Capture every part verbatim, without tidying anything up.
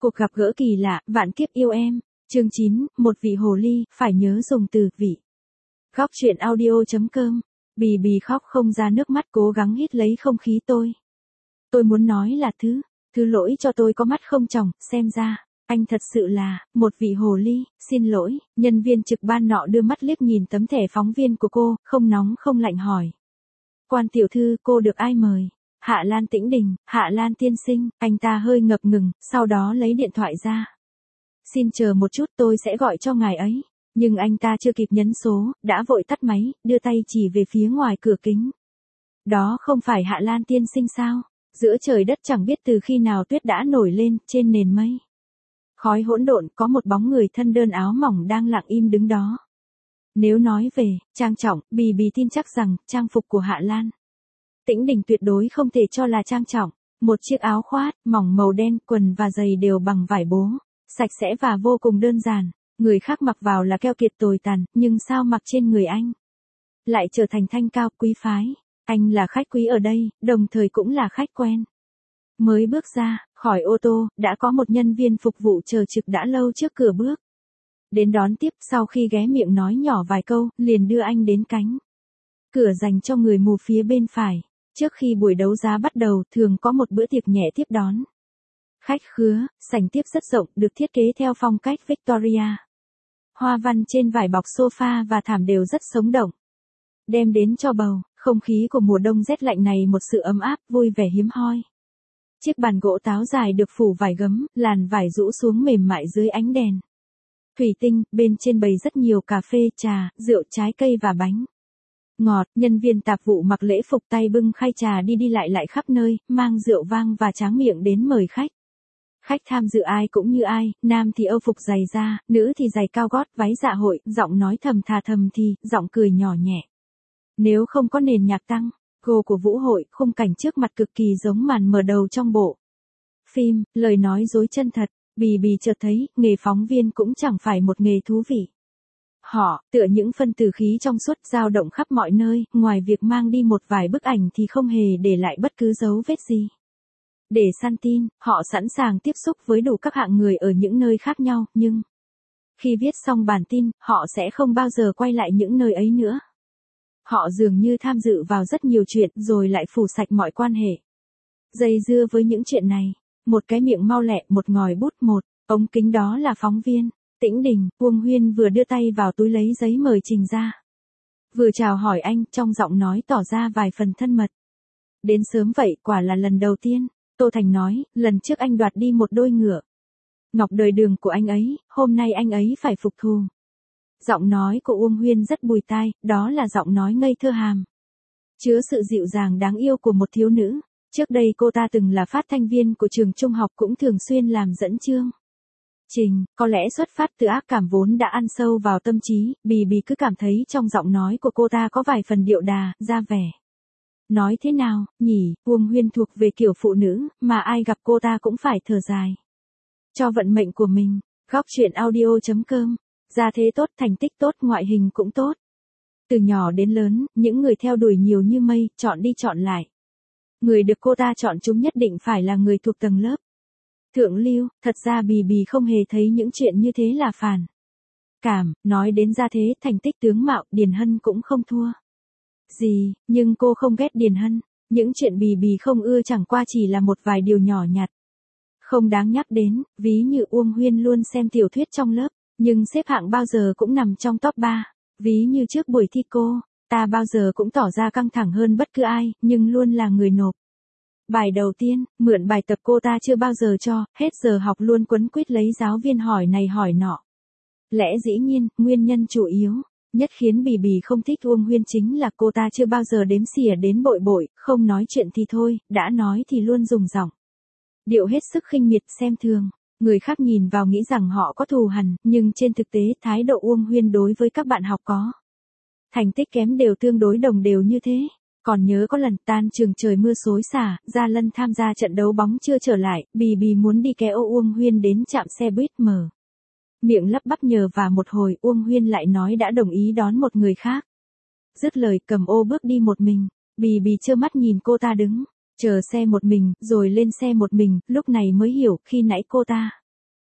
Cuộc gặp gỡ kỳ lạ, vạn kiếp yêu em. Chương chín, một vị hồ ly, phải nhớ dùng từ vị. Góc truyện audio chấm com. Bì bì khóc không ra nước mắt, cố gắng hít lấy không khí. Tôi. Tôi muốn nói là thứ, thứ lỗi cho tôi có mắt không tròng, xem ra, anh thật sự là, một vị hồ ly, xin lỗi. Nhân viên trực ban nọ đưa mắt liếc nhìn tấm thẻ phóng viên của cô, không nóng không lạnh hỏi. Quan tiểu thư, cô được ai mời? Hạ Lan Tĩnh Đình, Hạ Lan tiên sinh. Anh ta hơi ngập ngừng, sau đó lấy điện thoại ra. Xin chờ một chút, tôi sẽ gọi cho ngài ấy. Nhưng anh ta chưa kịp nhấn số, đã vội tắt máy, đưa tay chỉ về phía ngoài cửa kính. Đó không phải Hạ Lan tiên sinh sao? Giữa trời đất chẳng biết từ khi nào tuyết đã nổi lên, trên nền mây. Khói hỗn độn, có một bóng người thân đơn áo mỏng đang lặng im đứng đó. Nếu nói về, trang trọng, Bì Bì tin chắc rằng, trang phục của Hạ Lan Tĩnh Đình tuyệt đối không thể cho là trang trọng. Một chiếc áo khoác, mỏng màu đen, quần và giày đều bằng vải bố. Sạch sẽ và vô cùng đơn giản. Người khác mặc vào là keo kiệt tồi tàn, nhưng sao mặc trên người anh lại trở thành thanh cao quý phái. Anh là khách quý ở đây, đồng thời cũng là khách quen. Mới bước ra khỏi ô tô, đã có một nhân viên phục vụ chờ trực đã lâu trước cửa bước đến đón tiếp. Sau khi ghé miệng nói nhỏ vài câu, liền đưa anh đến cánh cửa dành cho người mù phía bên phải. Trước khi buổi đấu giá bắt đầu, thường có một bữa tiệc nhẹ tiếp đón khách khứa. Sảnh tiếp rất rộng, được thiết kế theo phong cách Victoria. Hoa văn trên vải bọc sofa và thảm đều rất sống động, đem đến cho bầu không khí của mùa đông rét lạnh này một sự ấm áp, vui vẻ hiếm hoi. Chiếc bàn gỗ táo dài được phủ vải gấm, làn vải rũ xuống mềm mại dưới ánh đèn thủy tinh, bên trên bày rất nhiều cà phê, trà, rượu, trái cây và bánh ngọt. Nhân viên tạp vụ mặc lễ phục tay bưng khay trà đi đi lại lại khắp nơi, mang rượu vang và tráng miệng đến mời khách. Khách tham dự ai cũng như ai, nam thì âu phục dày da, nữ thì giày cao gót, váy dạ hội, giọng nói thầm thà thầm thì, giọng cười nhỏ nhẹ. Nếu không có nền nhạc tăng go của vũ hội, khung cảnh trước mặt cực kỳ giống màn mở đầu trong bộ phim, lời nói dối chân thật. Bì Bì chợt thấy, nghề phóng viên cũng chẳng phải một nghề thú vị. Họ, tựa những phân tử khí trong suốt, dao động khắp mọi nơi, ngoài việc mang đi một vài bức ảnh thì không hề để lại bất cứ dấu vết gì. Để săn tin, họ sẵn sàng tiếp xúc với đủ các hạng người ở những nơi khác nhau, nhưng khi viết xong bản tin, họ sẽ không bao giờ quay lại những nơi ấy nữa. Họ dường như tham dự vào rất nhiều chuyện, rồi lại phủ sạch mọi quan hệ dây dưa với những chuyện này. Một cái miệng mau lẹ, một ngòi bút, một ống kính, đó là phóng viên Tĩnh Đình. Uông Huyên vừa đưa tay vào túi lấy giấy mời trình ra, vừa chào hỏi anh, trong giọng nói tỏ ra vài phần thân mật. Đến sớm vậy, quả là lần đầu tiên. Tô Thành nói, lần trước anh đoạt đi một đôi ngựa ngọc đời đường của anh ấy, hôm nay anh ấy phải phục thù. Giọng nói của Uông Huyên rất bùi tai, đó là giọng nói ngây thơ hàm chứa sự dịu dàng đáng yêu của một thiếu nữ. Trước đây cô ta từng là phát thanh viên của trường trung học, cũng thường xuyên làm dẫn chương trình. Có lẽ xuất phát từ ác cảm vốn đã ăn sâu vào tâm trí, Bì Bì cứ cảm thấy trong giọng nói của cô ta có vài phần điệu đà, ra vẻ. Nói thế nào, nhỉ, Uông Huyên thuộc về kiểu phụ nữ, mà ai gặp cô ta cũng phải thở dài cho vận mệnh của mình. Góc truyện audio chấm com. Gia thế tốt, thành tích tốt, ngoại hình cũng tốt. Từ nhỏ đến lớn, những người theo đuổi nhiều như mây, chọn đi chọn lại. Người được cô ta chọn chúng nhất định phải là người thuộc tầng lớp thượng lưu. Thật ra Bì Bì không hề thấy những chuyện như thế là phản cảm. Nói đến gia thế, thành tích, tướng mạo, Điền Hân cũng không thua gì, nhưng cô không ghét Điền Hân. Những chuyện Bì Bì không ưa chẳng qua chỉ là một vài điều nhỏ nhặt, không đáng nhắc đến. Ví như Uông Huyên luôn xem tiểu thuyết trong lớp, nhưng xếp hạng bao giờ cũng nằm trong top ba. Ví như trước buổi thi cô ta bao giờ cũng tỏ ra căng thẳng hơn bất cứ ai, nhưng luôn là người nộp bài đầu tiên. Mượn bài tập cô ta chưa bao giờ cho, hết giờ học luôn quấn quýt lấy giáo viên hỏi này hỏi nọ. Lẽ dĩ nhiên, nguyên nhân chủ yếu nhất khiến Bì Bì không thích Uông Huyên chính là cô ta chưa bao giờ đếm xỉa đến bội bội, không nói chuyện thì thôi, đã nói thì luôn dùng giọng điệu hết sức khinh miệt, xem thường. Người khác nhìn vào nghĩ rằng họ có thù hằn, nhưng trên thực tế, thái độ Uông Huyên đối với các bạn học có thành tích kém đều tương đối đồng đều như thế. Còn nhớ có lần tan trường trời mưa xối xả, Gia Lân tham gia trận đấu bóng chưa trở lại, Bì Bì muốn đi kéo Uông Huyên đến trạm xe buýt, mở miệng lắp bắp nhờ và một hồi, Uông Huyên lại nói đã đồng ý đón một người khác. Dứt lời, cầm ô bước đi một mình. Bì Bì trơ mắt nhìn cô ta đứng chờ xe một mình, rồi lên xe một mình, lúc này mới hiểu, khi nãy cô ta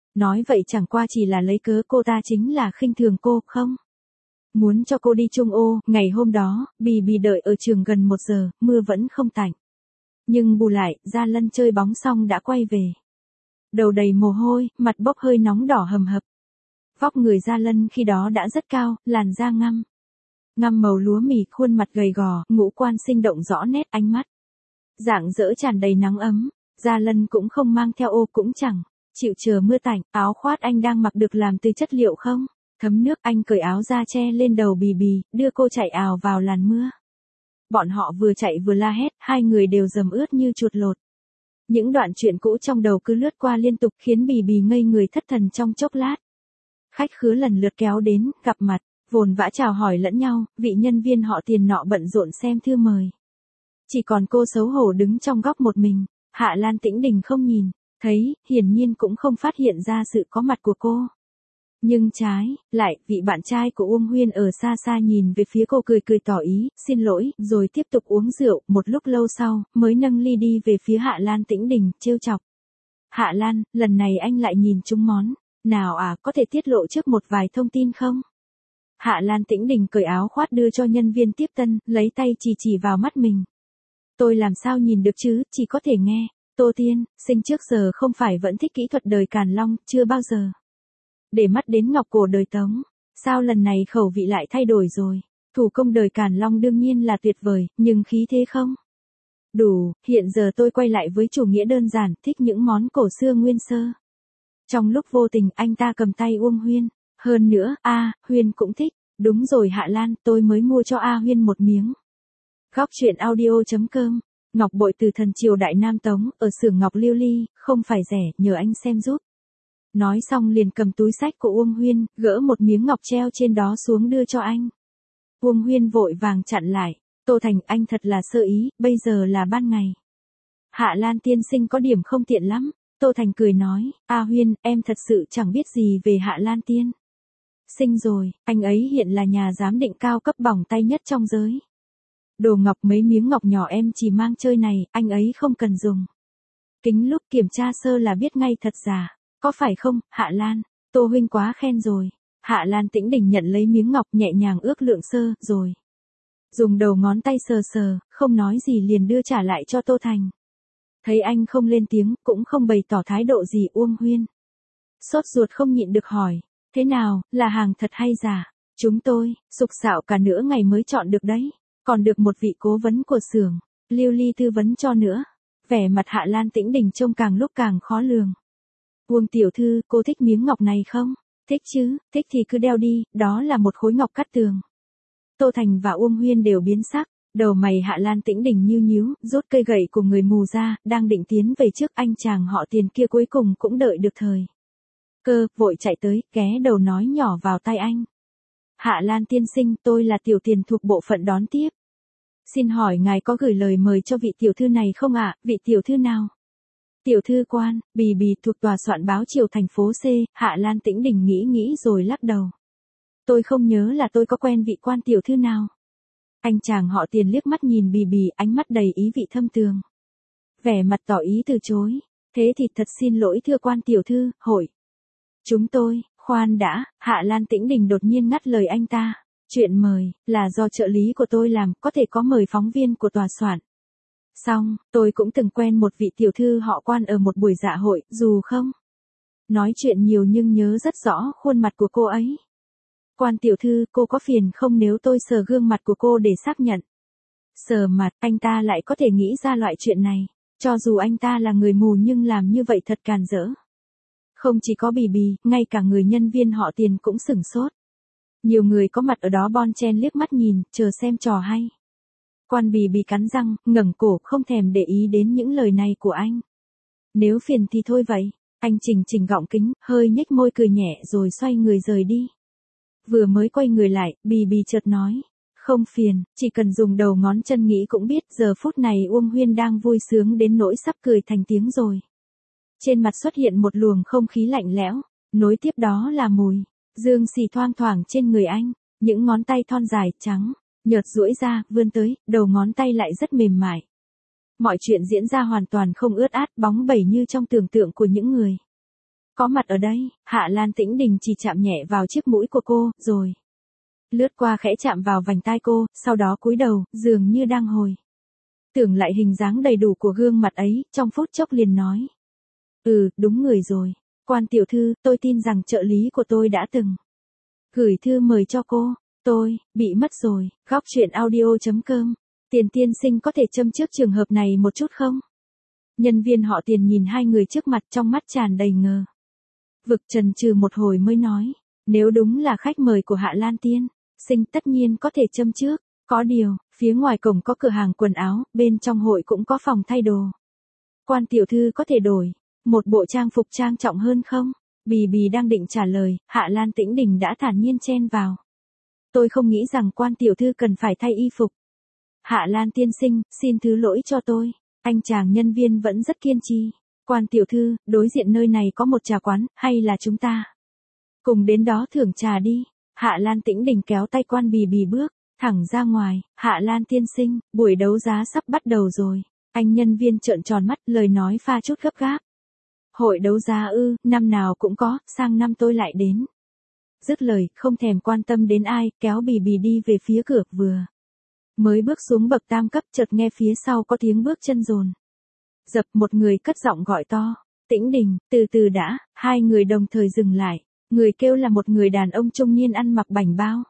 Nói vậy chẳng qua chỉ là lấy cớ cô ta chính là khinh thường cô, không? Muốn cho cô đi chung ô, ngày hôm đó, Bì Bì đợi ở trường gần một giờ, mưa vẫn không tạnh. Nhưng bù lại, Gia Lân chơi bóng xong đã quay về. Đầu đầy mồ hôi, mặt bốc hơi nóng đỏ hầm hập. Vóc người Gia Lân khi đó đã rất cao, làn da ngăm. Ngăm màu lúa mì, khuôn mặt gầy gò, ngũ quan sinh động rõ nét, ánh mắt rạng rỡ tràn đầy nắng ấm. Gia Lân cũng không mang theo ô, cũng chẳng chịu chờ mưa tạnh. Áo khoác anh đang mặc được làm từ chất liệu không thấm nước. Anh cởi áo ra che lên đầu Bì Bì, đưa cô chạy ào vào làn mưa. Bọn họ vừa chạy vừa la hét, hai người đều dầm ướt như chuột lột. Những đoạn chuyện cũ trong đầu cứ lướt qua liên tục khiến Bì Bì ngây người thất thần trong chốc lát. Khách khứa lần lượt kéo đến, gặp mặt, vồn vã chào hỏi lẫn nhau, vị nhân viên họ Tiền nọ bận rộn xem thư mời. Chỉ còn cô xấu hổ đứng trong góc một mình. Hạ Lan Tĩnh Đình không nhìn thấy, hiển nhiên cũng không phát hiện ra sự có mặt của cô. Nhưng trái lại, vị bạn trai của Uông Huyên ở xa xa nhìn về phía cô cười cười tỏ ý, xin lỗi, rồi tiếp tục uống rượu. Một lúc lâu sau, mới nâng ly đi về phía Hạ Lan Tĩnh Đình, trêu chọc. Hạ Lan, lần này anh lại nhìn trúng món nào à, có thể tiết lộ trước một vài thông tin không? Hạ Lan Tĩnh Đình cởi áo khoác đưa cho nhân viên tiếp tân, lấy tay chỉ chỉ vào mắt mình. Tôi làm sao nhìn được chứ, chỉ có thể nghe. Tô Tiên, sinh trước giờ không phải vẫn thích kỹ thuật đời Càn Long, chưa bao giờ để mắt đến ngọc cổ đời Tống. Sao lần này khẩu vị lại thay đổi rồi? Thủ công đời Càn Long đương nhiên là tuyệt vời, nhưng khí thế không đủ. Hiện giờ tôi quay lại với chủ nghĩa đơn giản, thích những món cổ xưa nguyên sơ. Trong lúc vô tình, anh ta cầm tay Uông Huyên. Hơn nữa, A, Huyên cũng thích. Đúng rồi Hạ Lan, tôi mới mua cho A Huyên một miếng. Góc truyện audio chấm com. Ngọc bội từ thần triều Đại Nam Tống, ở xưởng ngọc Liêu Ly, không phải rẻ, nhờ anh xem giúp. Nói xong liền cầm túi xách của Uông Huyên, gỡ một miếng ngọc treo trên đó xuống đưa cho anh. Uông Huyên vội vàng chặn lại. Tô Thành, anh thật là sơ ý, bây giờ là ban ngày. Hạ Lan tiên sinh có điểm không tiện lắm. Tô Thành cười nói, A Huyên, em thật sự chẳng biết gì về Hạ Lan tiên sinh rồi, anh ấy hiện là nhà giám định cao cấp bỏng tay nhất trong giới. Đồ ngọc mấy miếng ngọc nhỏ em chỉ mang chơi này, anh ấy không cần dùng. Kính lúc kiểm tra sơ là biết ngay thật giả. Có phải không, Hạ Lan? Tô huynh quá khen rồi. Hạ Lan Tĩnh Đình nhận lấy miếng ngọc nhẹ nhàng ước lượng sơ, rồi dùng đầu ngón tay sờ sờ, không nói gì liền đưa trả lại cho Tô Thành. Thấy anh không lên tiếng, cũng không bày tỏ thái độ gì. Uông Huyên sốt ruột không nhịn được hỏi, thế nào, là hàng thật hay giả? Chúng tôi sục sạo cả nửa ngày mới chọn được đấy, còn được một vị cố vấn của xưởng Liêu Ly tư vấn cho nữa. Vẻ mặt Hạ Lan Tĩnh Đình trông càng lúc càng khó lường. Uông tiểu thư, cô thích miếng ngọc này không? Thích chứ, thích thì cứ đeo đi, đó là một khối ngọc cắt tường. Tô Thành và Uông Huyên đều biến sắc, đầu mày Hạ Lan Tĩnh Đình nhíu nhíu, rút cây gậy của người mù ra, đang định tiến về trước anh chàng họ Tiền kia cuối cùng cũng đợi được thời cơ, vội chạy tới, ghé đầu nói nhỏ vào tai anh. Hạ Lan tiên sinh, tôi là Tiểu Tiền thuộc bộ phận đón tiếp. Xin hỏi ngài có gửi lời mời cho vị tiểu thư này không ạ? Vị tiểu thư nào? Tiểu thư Quan, Bì Bì thuộc tòa soạn báo Triều thành phố C. Hạ Lan Tĩnh Đình nghĩ nghĩ rồi lắc đầu. Tôi không nhớ là tôi có quen vị quan tiểu thư nào. Anh chàng họ Tiền liếc mắt nhìn Bì Bì, ánh mắt đầy ý vị thâm tường. Vẻ mặt tỏ ý từ chối. Thế thì thật xin lỗi thưa quan tiểu thư, hội chúng tôi, khoan đã. Hạ Lan Tĩnh Đình đột nhiên ngắt lời anh ta. Chuyện mời, là do trợ lý của tôi làm, có thể có mời phóng viên của tòa soạn. Xong, tôi cũng từng quen một vị tiểu thư họ Quan ở một buổi dạ hội, dù không nói chuyện nhiều nhưng nhớ rất rõ khuôn mặt của cô ấy. Quan tiểu thư, cô có phiền không nếu tôi sờ gương mặt của cô để xác nhận? Sờ mặt, anh ta lại có thể nghĩ ra loại chuyện này. Cho dù anh ta là người mù nhưng làm như vậy thật càn rỡ. Không chỉ có Bì Bì, ngay cả người nhân viên họ Tiền cũng sửng sốt. Nhiều người có mặt ở đó bon chen liếc mắt nhìn, chờ xem trò hay. Quan Bì Bì cắn răng, ngẩng cổ, không thèm để ý đến những lời này của anh. Nếu phiền thì thôi vậy. Anh chỉnh chỉnh gọng kính, hơi nhếch môi cười nhẹ rồi xoay người rời đi. Vừa mới quay người lại, Bì Bì chợt nói. Không phiền, chỉ cần dùng đầu ngón chân nghĩ cũng biết giờ phút này Uông Huyên đang vui sướng đến nỗi sắp cười thành tiếng rồi. Trên mặt xuất hiện một luồng không khí lạnh lẽo, nối tiếp đó là mùi dương xì thoang thoảng trên người anh. Những ngón tay thon dài, trắng nhợt duỗi ra, vươn tới, đầu ngón tay lại rất mềm mại. Mọi chuyện diễn ra hoàn toàn không ướt át, bóng bẩy như trong tưởng tượng của những người có mặt ở đây, Hạ Lan Tĩnh Đình chỉ chạm nhẹ vào chiếc mũi của cô, rồi lướt qua khẽ chạm vào vành tai cô, sau đó cúi đầu, dường như đang hồi tưởng lại hình dáng đầy đủ của gương mặt ấy, trong phút chốc liền nói. Ừ, đúng người rồi. Quan tiểu thư, tôi tin rằng trợ lý của tôi đã từng gửi thư mời cho cô. Tôi, bị mất rồi. Góc truyện audio chấm com. Tiền tiên sinh có thể châm trước trường hợp này một chút không? Nhân viên họ Tiền nhìn hai người trước mặt trong mắt tràn đầy ngờ vực, chần chừ một hồi mới nói. Nếu đúng là khách mời của Hạ Lan tiên sinh tất nhiên có thể châm trước. Có điều, phía ngoài cổng có cửa hàng quần áo, bên trong hội cũng có phòng thay đồ. Quan tiểu thư có thể đổi một bộ trang phục trang trọng hơn không? Bì bì đang định trả lời, Hạ Lan Tĩnh Đình đã thản nhiên chen vào. Tôi không nghĩ rằng quan tiểu thư cần phải thay y phục. Hạ Lan tiên sinh, xin thứ lỗi cho tôi. Anh chàng nhân viên vẫn rất kiên trì. Quan tiểu thư, đối diện nơi này có một trà quán, hay là chúng ta cùng đến đó thưởng trà đi. Hạ Lan Tĩnh Đình kéo tay quan bì bì bước thẳng ra ngoài. Hạ Lan tiên sinh, buổi đấu giá sắp bắt đầu rồi. Anh nhân viên trợn tròn mắt, lời nói pha chút gấp gáp. Hội đấu giá ư, năm nào cũng có, sang năm tôi lại đến. Dứt lời, không thèm quan tâm đến ai, kéo bì bì đi về phía cửa, vừa mới bước xuống bậc tam cấp, chợt nghe phía sau có tiếng bước chân dồn dập, một người cất giọng gọi to. Tĩnh Đình, từ từ đã. Hai người đồng thời dừng lại. Người kêu là một người đàn ông trung niên ăn mặc bảnh bao.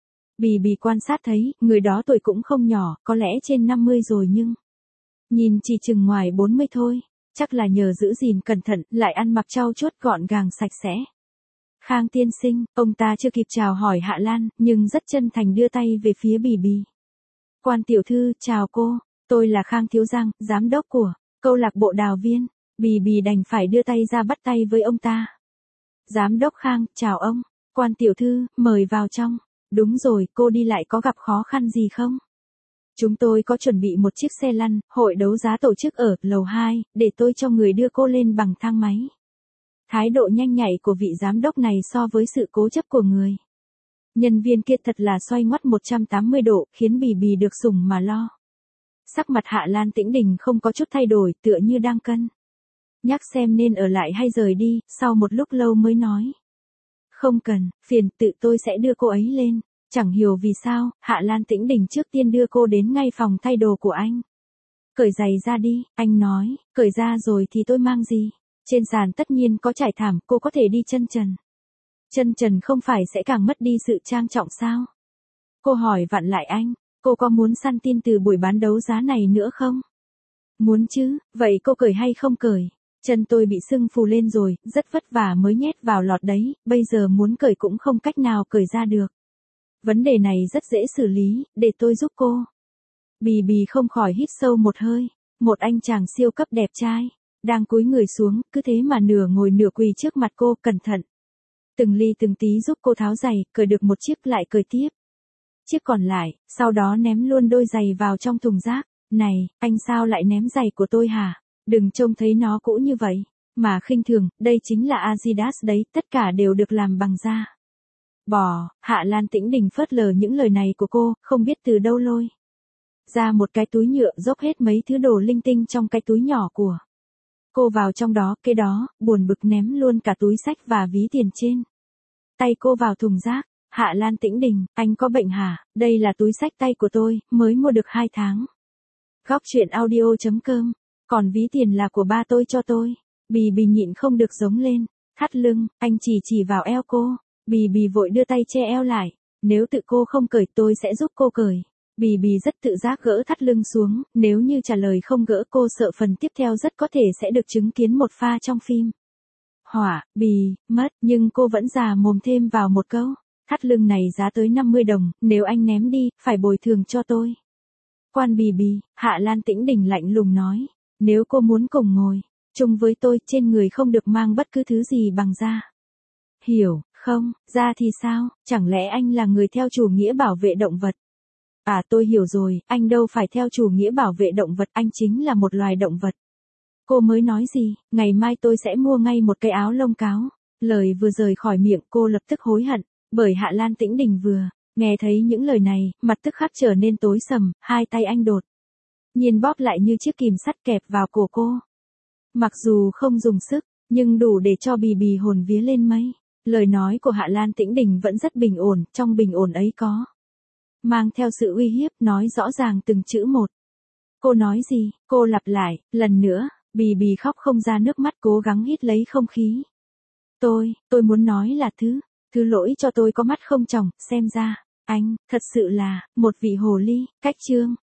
Bì bì quan sát thấy, người đó tuổi cũng không nhỏ, có lẽ trên năm mươi rồi nhưng nhìn chỉ chừng ngoài bốn mươi thôi. Chắc là nhờ giữ gìn cẩn thận, lại ăn mặc trau chuốt gọn gàng sạch sẽ. Khang tiên sinh, ông ta chưa kịp chào hỏi Hạ Lan, nhưng rất chân thành đưa tay về phía bì bì. Quan tiểu thư, chào cô, tôi là Khang Thiếu Giang, giám đốc của câu lạc bộ đào viên. Bì bì đành phải đưa tay ra bắt tay với ông ta. Giám đốc Khang, chào ông. Quan tiểu thư, mời vào trong. Đúng rồi, cô đi lại có gặp khó khăn gì không? Chúng tôi có chuẩn bị một chiếc xe lăn, hội đấu giá tổ chức ở lầu hai, để tôi cho người đưa cô lên bằng thang máy. Thái độ nhanh nhạy của vị giám đốc này so với sự cố chấp của người nhân viên kia thật là xoay ngoắt một trăm tám mươi độ, khiến bì bì được sủng mà lo. Sắc mặt Hạ Lan Tĩnh Đình không có chút thay đổi, tựa như đang cân nhắc xem nên ở lại hay rời đi, sau một lúc lâu mới nói. Không cần, phiền, tự tôi sẽ đưa cô ấy lên. Chẳng hiểu vì sao, Hạ Lan Tĩnh Đình trước tiên đưa cô đến ngay phòng thay đồ của anh. Cởi giày ra đi, anh nói, cởi ra rồi thì tôi mang gì? Trên sàn tất nhiên có trải thảm, cô có thể đi chân trần. Chân trần không phải sẽ càng mất đi sự trang trọng sao? Cô hỏi vặn lại anh, cô có muốn săn tin từ buổi bán đấu giá này nữa không? Muốn chứ, vậy cô cởi hay không cởi? Chân tôi bị sưng phù lên rồi, rất vất vả mới nhét vào lọt đấy, bây giờ muốn cởi cũng không cách nào cởi ra được. Vấn đề này rất dễ xử lý, để tôi giúp cô. Bì bì không khỏi hít sâu một hơi. Một anh chàng siêu cấp đẹp trai đang cúi người xuống, cứ thế mà nửa ngồi nửa quỳ trước mặt cô, cẩn thận từng ly từng tí giúp cô tháo giày, cởi được một chiếc lại cởi tiếp chiếc còn lại, sau đó ném luôn đôi giày vào trong thùng rác. Này, anh sao lại ném giày của tôi hả? Đừng trông thấy nó cũ như vậy mà khinh thường, đây chính là Adidas đấy, tất cả đều được làm bằng da bò. Hạ Lan Tĩnh Đình phớt lờ những lời này của cô, không biết từ đâu lôi ra một cái túi nhựa, dốc hết mấy thứ đồ linh tinh trong cái túi nhỏ của cô vào trong đó, kế đó, buồn bực ném luôn cả túi xách và ví tiền trên tay cô vào thùng rác. Hạ Lan Tĩnh Đình, anh có bệnh hả? Đây là túi xách tay của tôi, mới mua được hai tháng. Góc truyện audio chấm com, còn ví tiền là của ba tôi cho tôi. Bì bì nhịn không được giống lên, thắt lưng, anh chỉ chỉ vào eo cô. Bì bì vội đưa tay che eo lại, nếu tự cô không cởi tôi sẽ giúp cô cởi. Bì bì rất tự giác gỡ thắt lưng xuống, nếu như trả lời không gỡ cô sợ phần tiếp theo rất có thể sẽ được chứng kiến một pha trong phim hỏa, bì, mất, nhưng cô vẫn già mồm thêm vào một câu. Thắt lưng này giá tới năm mươi đồng, nếu anh ném đi, phải bồi thường cho tôi. Quan bì bì, Hạ Lan Tĩnh Đình lạnh lùng nói, nếu cô muốn cùng ngồi chung với tôi, trên người không được mang bất cứ thứ gì bằng da. Hiểu, không, da thì sao, chẳng lẽ anh là người theo chủ nghĩa bảo vệ động vật? À tôi hiểu rồi, anh đâu phải theo chủ nghĩa bảo vệ động vật, anh chính là một loài động vật. Cô mới nói gì, ngày mai tôi sẽ mua ngay một cái áo lông cáo. Lời vừa rời khỏi miệng cô lập tức hối hận, bởi Hạ Lan Tĩnh Đình vừa nghe thấy những lời này, mặt tức khắc trở nên tối sầm, hai tay anh đột nhiên bóp lại như chiếc kìm sắt kẹp vào cổ cô. Mặc dù không dùng sức, nhưng đủ để cho Bì Bì hồn vía lên mây. Lời nói của Hạ Lan Tĩnh Đình vẫn rất bình ổn, trong bình ổn ấy có mang theo sự uy hiếp, nói rõ ràng từng chữ một. Cô nói gì? Cô lặp lại, lần nữa, Bì Bì khóc không ra nước mắt, cố gắng hít lấy không khí. Tôi, tôi muốn nói là thứ, thứ lỗi cho tôi có mắt không tròng, xem ra, anh, thật sự là, một vị hồ ly. Cách chương